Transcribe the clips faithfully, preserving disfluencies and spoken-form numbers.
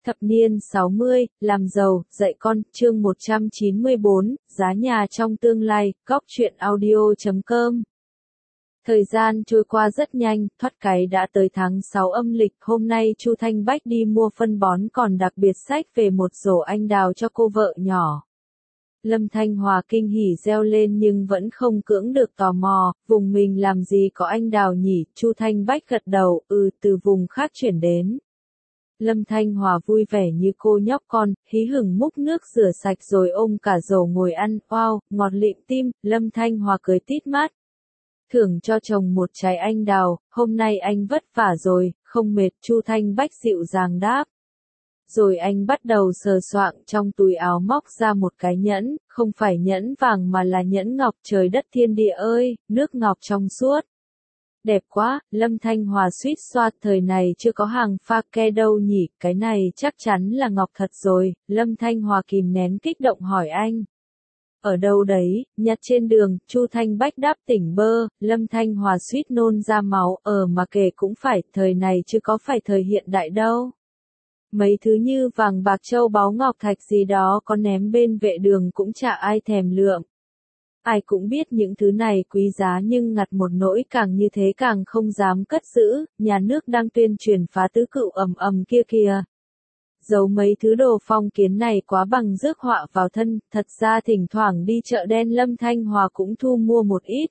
Thập niên sáu mươi, làm giàu, dạy con, chương một trăm chín mươi bốn, giá nhà trong tương lai, góc truyện audio chấm com. Thời gian trôi qua rất nhanh, thoát cái đã tới tháng sáu âm lịch, hôm nay Chu Thanh Bách đi mua phân bón còn đặc biệt xách về một rổ anh đào cho cô vợ nhỏ. Lâm Thanh Hòa kinh hỉ reo lên nhưng vẫn không cưỡng được tò mò, vùng mình làm gì có anh đào nhỉ, Chu Thanh Bách gật đầu, ừ, từ vùng khác chuyển đến. Lâm Thanh Hòa vui vẻ như cô nhóc con, hí hửng múc nước rửa sạch rồi ôm cả rổ ngồi ăn, wow, ngọt lịm tim, Lâm Thanh Hòa cười tít mắt. Thưởng cho chồng một trái anh đào, hôm nay anh vất vả rồi, không mệt, Chu Thanh Bách dịu dàng đáp. Rồi anh bắt đầu sờ soạng trong túi áo móc ra một cái nhẫn, không phải nhẫn vàng mà là nhẫn ngọc, trời đất thiên địa ơi, nước ngọc trong suốt. Đẹp quá, Lâm Thanh Hòa suýt xoa, thời này chưa có hàng pha ke đâu nhỉ, cái này chắc chắn là ngọc thật rồi, Lâm Thanh Hòa kìm nén kích động hỏi anh. Ở đâu đấy, nhặt trên đường, Chu Thanh Bách đáp tỉnh bơ, Lâm Thanh Hòa suýt nôn ra máu, ờ mà kể cũng phải, thời này chứ có phải thời hiện đại đâu. Mấy thứ như vàng bạc châu báu ngọc thạch gì đó có ném bên vệ đường cũng chả ai thèm lượm. Ai cũng biết những thứ này quý giá nhưng ngặt một nỗi càng như thế càng không dám cất giữ, nhà nước đang tuyên truyền phá tứ cựu ầm ầm kia kìa. Giấu mấy thứ đồ phong kiến này quá bằng rước họa vào thân, thật ra thỉnh thoảng đi chợ đen Lâm Thanh Hòa cũng thu mua một ít.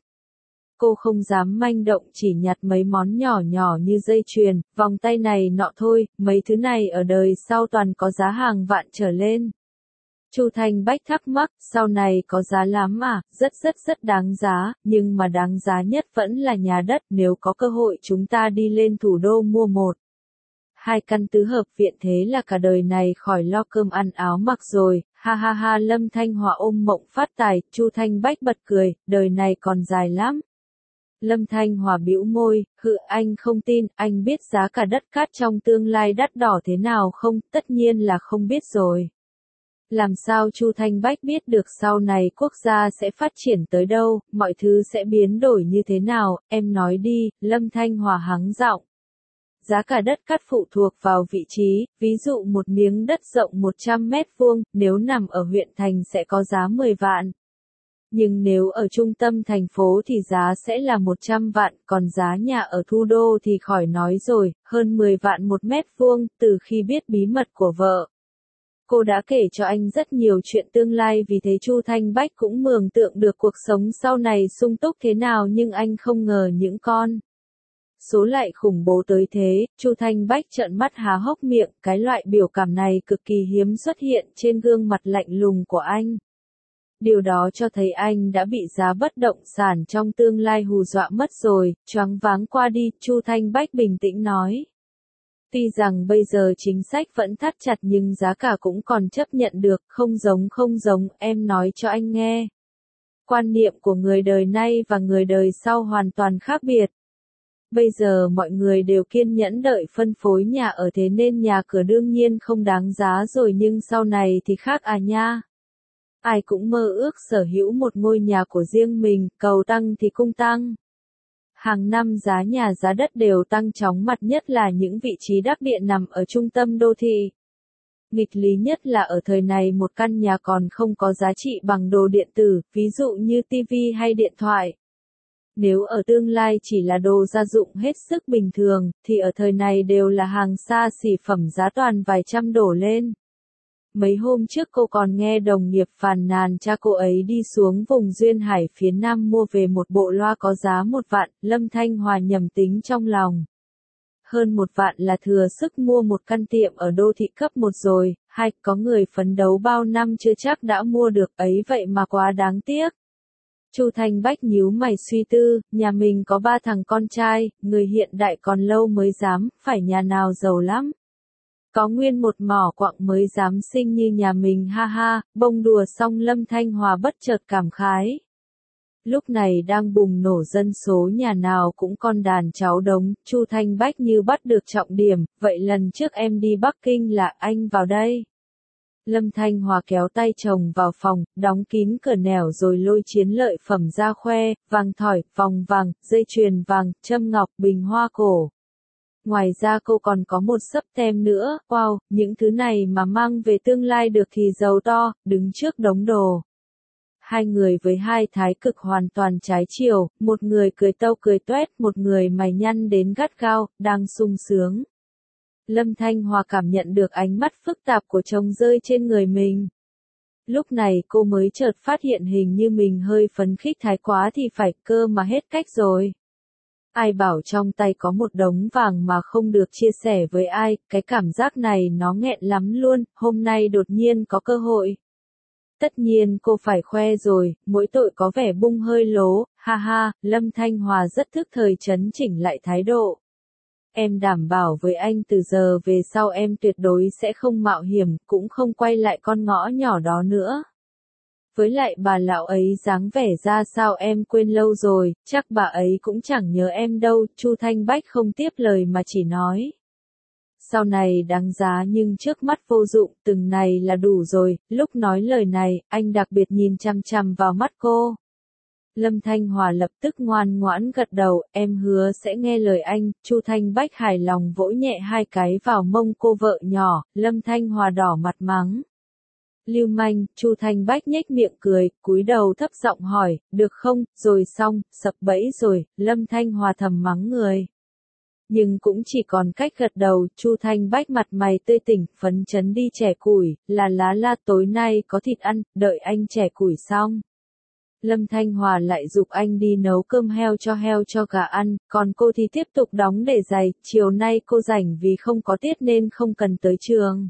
Cô không dám manh động, chỉ nhặt mấy món nhỏ nhỏ như dây chuyền, vòng tay này nọ thôi, mấy thứ này ở đời sau toàn có giá hàng vạn trở lên. Chu Thanh Bách thắc mắc, sau này có giá lắm à, rất rất rất đáng giá, nhưng mà đáng giá nhất vẫn là nhà đất, nếu có cơ hội chúng ta đi lên thủ đô mua một. Hai căn tứ hợp viện thế là cả đời này khỏi lo cơm ăn áo mặc rồi, ha ha ha Lâm Thanh Hòa ôm mộng phát tài, Chu Thanh Bách bật cười, đời này còn dài lắm. Lâm Thanh Hòa bĩu môi, hự anh không tin, anh biết giá cả đất cát trong tương lai đắt đỏ thế nào không, tất nhiên là không biết rồi. Làm sao Chu Thanh Bách biết được sau này quốc gia sẽ phát triển tới đâu, mọi thứ sẽ biến đổi như thế nào, em nói đi, Lâm Thanh Hòa hắng giọng. Giá cả đất cát phụ thuộc vào vị trí, ví dụ một miếng đất rộng một trăm mét vuông, nếu nằm ở huyện thành sẽ có giá mười vạn. Nhưng nếu ở trung tâm thành phố thì giá sẽ là một trăm vạn, còn giá nhà ở thủ đô thì khỏi nói rồi, hơn mười vạn một mét vuông, từ khi biết bí mật của vợ. Cô đã kể cho anh rất nhiều chuyện tương lai vì thế Chu Thanh Bách cũng mường tượng được cuộc sống sau này sung túc thế nào nhưng anh không ngờ những con số lại khủng bố tới thế, Chu Thanh Bách trợn mắt há hốc miệng, cái loại biểu cảm này cực kỳ hiếm xuất hiện trên gương mặt lạnh lùng của anh. Điều đó cho thấy anh đã bị giá bất động sản trong tương lai hù dọa mất rồi, choáng váng qua đi, Chu Thanh Bách bình tĩnh nói. Tuy rằng bây giờ chính sách vẫn thắt chặt nhưng giá cả cũng còn chấp nhận được, không giống không giống, em nói cho anh nghe. Quan niệm của người đời nay và người đời sau hoàn toàn khác biệt. Bây giờ mọi người đều kiên nhẫn đợi phân phối nhà ở thế nên nhà cửa đương nhiên không đáng giá rồi nhưng sau này thì khác à nha. Ai cũng mơ ước sở hữu một ngôi nhà của riêng mình, cầu tăng thì cung tăng. Hàng năm giá nhà giá đất đều tăng chóng mặt nhất là những vị trí đắc địa nằm ở trung tâm đô thị. Nghịch lý nhất là ở thời này một căn nhà còn không có giá trị bằng đồ điện tử, ví dụ như tivi hay điện thoại. Nếu ở tương lai chỉ là đồ gia dụng hết sức bình thường, thì ở thời này đều là hàng xa xỉ phẩm giá toàn vài trăm đổ lên. Mấy hôm trước cô còn nghe đồng nghiệp phàn nàn cha cô ấy đi xuống vùng Duyên Hải phía Nam mua về một bộ loa có giá một vạn, Lâm Thanh Hòa nhầm tính trong lòng. Hơn một vạn là thừa sức mua một căn tiệm ở đô thị cấp một rồi, hai, có người phấn đấu bao năm chưa chắc đã mua được ấy vậy mà quá đáng tiếc. Chu Thanh Bách nhíu mày suy tư, nhà mình có ba thằng con trai, người hiện đại còn lâu mới dám, phải nhà nào giàu lắm. Có nguyên một mỏ quặng mới dám sinh như nhà mình ha ha, bông đùa xong Lâm Thanh Hòa bất chợt cảm khái. Lúc này đang bùng nổ dân số nhà nào cũng con đàn cháu đống, Chu Thanh Bách như bắt được trọng điểm, vậy lần trước em đi Bắc Kinh là anh vào đây. Lâm Thanh Hòa kéo tay chồng vào phòng, đóng kín cửa nẻo rồi lôi chiến lợi phẩm ra khoe, vàng thỏi, vòng vàng, dây chuyền vàng, châm ngọc, bình hoa cổ. Ngoài ra cô còn có một xấp tem nữa, wow, những thứ này mà mang về tương lai được thì giàu to, đứng trước đống đồ. Hai người với hai thái cực hoàn toàn trái chiều, một người cười tâu cười toét, một người mày nhăn đến gắt gao, đang sung sướng. Lâm Thanh Hòa cảm nhận được ánh mắt phức tạp của chồng rơi trên người mình. Lúc này cô mới chợt phát hiện hình như mình hơi phấn khích thái quá thì phải, cơ mà hết cách rồi. Ai bảo trong tay có một đống vàng mà không được chia sẻ với ai, cái cảm giác này nó nghẹn lắm luôn, hôm nay đột nhiên có cơ hội. Tất nhiên cô phải khoe rồi, mỗi tội có vẻ bung hơi lố, ha ha, Lâm Thanh Hòa rất thức thời chấn chỉnh lại thái độ. Em đảm bảo với anh từ giờ về sau em tuyệt đối sẽ không mạo hiểm, cũng không quay lại con ngõ nhỏ đó nữa. Với lại bà lão ấy dáng vẻ ra sao em quên lâu rồi, chắc bà ấy cũng chẳng nhớ em đâu, Chu Thanh Bách không tiếp lời mà chỉ nói. Sau này đáng giá nhưng trước mắt vô dụng, từng này là đủ rồi, lúc nói lời này, anh đặc biệt nhìn chằm chằm vào mắt cô. Lâm Thanh Hòa lập tức ngoan ngoãn gật đầu, em hứa sẽ nghe lời anh, Chu Thanh Bách hài lòng vỗ nhẹ hai cái vào mông cô vợ nhỏ, Lâm Thanh Hòa đỏ mặt mắng. Lưu manh, Chu Thanh Bách nhếch miệng cười, cúi đầu thấp giọng hỏi, được không, rồi xong, sập bẫy rồi, Lâm Thanh Hòa thầm mắng người. Nhưng cũng chỉ còn cách gật đầu, Chu Thanh Bách mặt mày tươi tỉnh, phấn chấn đi chẻ củi, là lá la tối nay có thịt ăn, đợi anh chẻ củi xong. Lâm Thanh Hòa lại giục anh đi nấu cơm heo cho heo cho gà ăn, còn cô thì tiếp tục đóng để giày, chiều nay cô rảnh vì không có tiết nên không cần tới trường.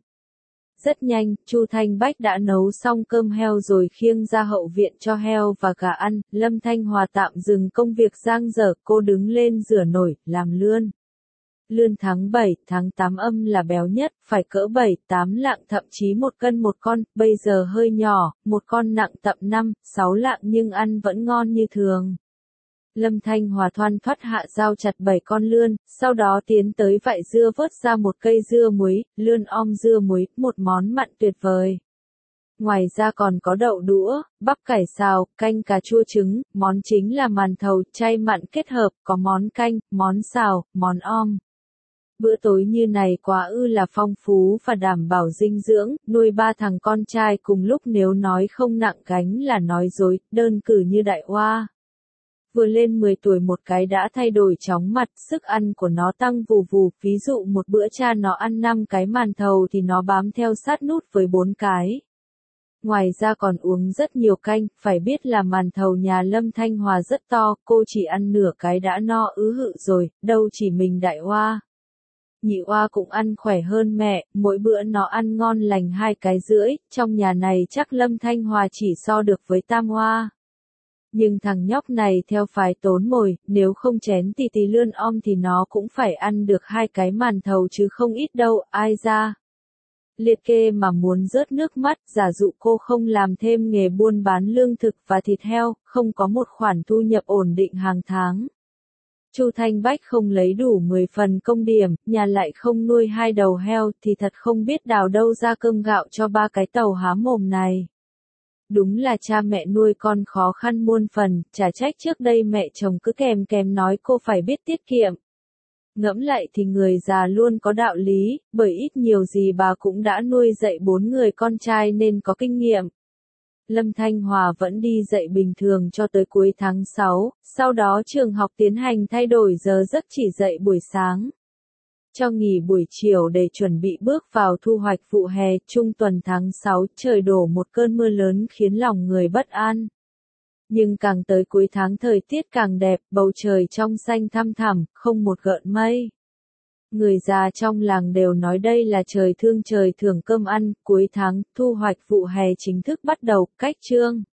Rất nhanh, Chu Thanh Bách đã nấu xong cơm heo rồi khiêng ra hậu viện cho heo và gà ăn, Lâm Thanh Hòa tạm dừng công việc giang dở, cô đứng lên rửa nồi, làm lươn. Lươn tháng bảy, tháng tám âm là béo nhất, phải cỡ bảy, tám lạng thậm chí một cân một con, bây giờ hơi nhỏ, một con nặng tầm năm, sáu lạng nhưng ăn vẫn ngon như thường. Lâm Thanh Hòa thoăn thoắt hạ dao chặt bảy con lươn, sau đó tiến tới vại dưa vớt ra một cây dưa muối, lươn om dưa muối, một món mặn tuyệt vời. Ngoài ra còn có đậu đũa, bắp cải xào, canh cà chua trứng, món chính là màn thầu, chay mặn kết hợp, có món canh, món xào, món om. Bữa tối như này quá ư là phong phú và đảm bảo dinh dưỡng, nuôi ba thằng con trai cùng lúc nếu nói không nặng gánh là nói dối, đơn cử như đại oa. Vừa lên mười tuổi một cái đã thay đổi chóng mặt, sức ăn của nó tăng vù vù, ví dụ một bữa cha nó ăn năm cái màn thầu thì nó bám theo sát nút với bốn cái. Ngoài ra còn uống rất nhiều canh, phải biết là màn thầu nhà Lâm Thanh Hòa rất to, cô chỉ ăn nửa cái đã no ứ hự rồi, đâu chỉ mình đại oa. Nhị oa cũng ăn khỏe hơn mẹ, mỗi bữa nó ăn ngon lành hai cái rưỡi, trong nhà này chắc Lâm Thanh Hòa chỉ so được với tam oa. Nhưng thằng nhóc này theo phái tốn mồi, nếu không chén tì tì lươn om thì nó cũng phải ăn được hai cái màn thầu chứ không ít đâu, ai ra. Liệt kê mà muốn rớt nước mắt, giả dụ cô không làm thêm nghề buôn bán lương thực và thịt heo, không có một khoản thu nhập ổn định hàng tháng. Chu Thanh Bách không lấy đủ mười phần công điểm, nhà lại không nuôi hai đầu heo thì thật không biết đào đâu ra cơm gạo cho ba cái tàu há mồm này. Đúng là cha mẹ nuôi con khó khăn muôn phần, chả trách trước đây mẹ chồng cứ kèm kèm nói cô phải biết tiết kiệm. Ngẫm lại thì người già luôn có đạo lý, bởi ít nhiều gì bà cũng đã nuôi dạy bốn người con trai nên có kinh nghiệm. Lâm Thanh Hòa vẫn đi dạy bình thường cho tới cuối tháng sáu, sau đó trường học tiến hành thay đổi giờ giấc chỉ dạy buổi sáng. Cho nghỉ buổi chiều để chuẩn bị bước vào thu hoạch vụ hè, trung tuần tháng sáu, trời đổ một cơn mưa lớn khiến lòng người bất an. Nhưng càng tới cuối tháng thời tiết càng đẹp, bầu trời trong xanh thăm thẳm, không một gợn mây. Người già trong làng đều nói đây là trời thương trời thưởng cơm ăn, cuối tháng, thu hoạch vụ hè chính thức bắt đầu, cách chương.